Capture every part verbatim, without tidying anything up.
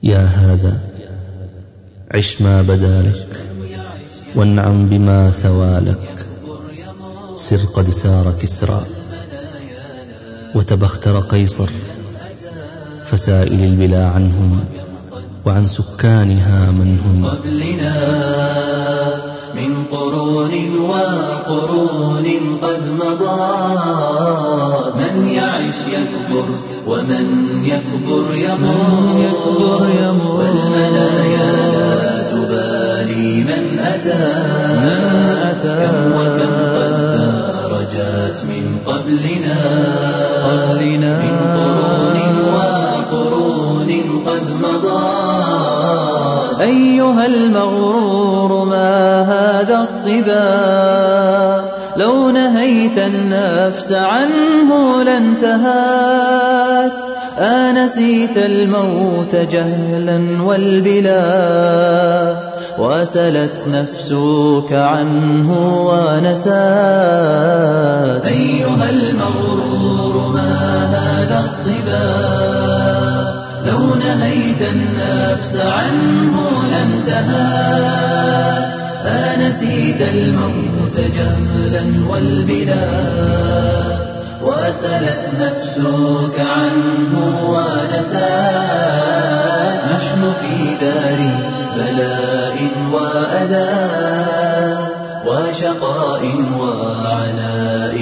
يا هذا عش ما بدالك، وانعم بما ثوالك. سر قد سار كسرى وتبختر قيصر، فسائل البلا عنهم وعن سكانها من هم. قبلنا من قرون وقرون قد مضى، من يعش يكبر ومن يكبر يموت، والمنايا لا تبالي من أتى. كم وكم قد خرجت من قبلنا من قرون وقرون قد مضى. أيها المغرور ما هذا الصبا، لو نهيت النفس عنه لانتهت. آنسيت الموت جهلا والبلا، وسلت نفسك عنه ونسات. أيها المغرور ما هذا الصبا، لو نهيت النفس عنه لانتهت. آنسيت الموت جهلا والبلا، وسلت نفسك عنه ونسات. نحن في دار بلاء وأذى، وشقاء وعناء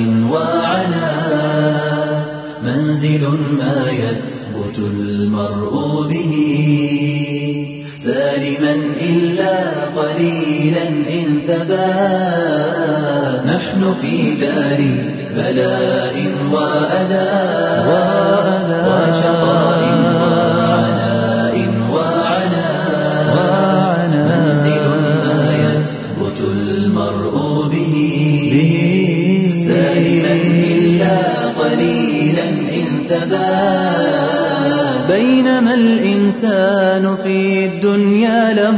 وعنات. منزل ما يثبت المرء به، سالما إلا قليلا إن ثبات. نحن في دار بلاء وأذى، وشقاء وعناء وعنات. منزل ما يثبت المرء به، سالما إلا قليلا إن ثبات. بينما الإنسان في الدنيا له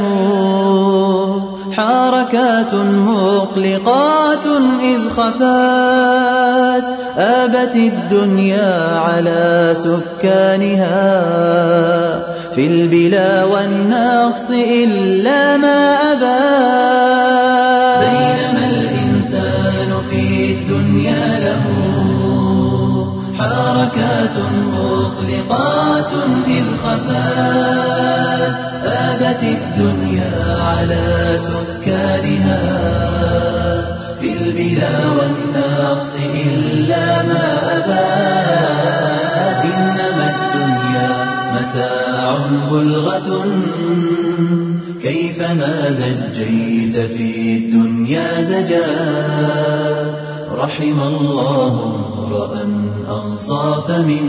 حركات مقلقات إذ خفات. آبت الدنيا على سكانها في البلا والنقص إلا ما أبات. بينما الإنسان في الدنيا له حركات مقلقات إذ خفات. آبت الدنيا على سكانها في البلا والنقص إلا ما أبات. إنما الدنيا متاع بلغة، كيفما زجيت في الدنيا زجات. رحم الله امرأ أنصاف من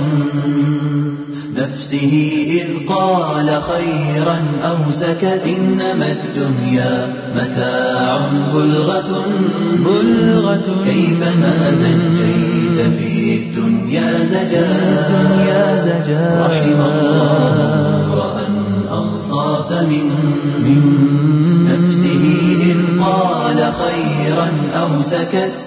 نفسه إذ قال خيرا أو سكت. إنما الدنيا متاع بلغة بلغة، كيفما زجيت في الدنيا زجات. رحم الله امرأ أنصاف من نفسه إذ قال خيرا أو سكت.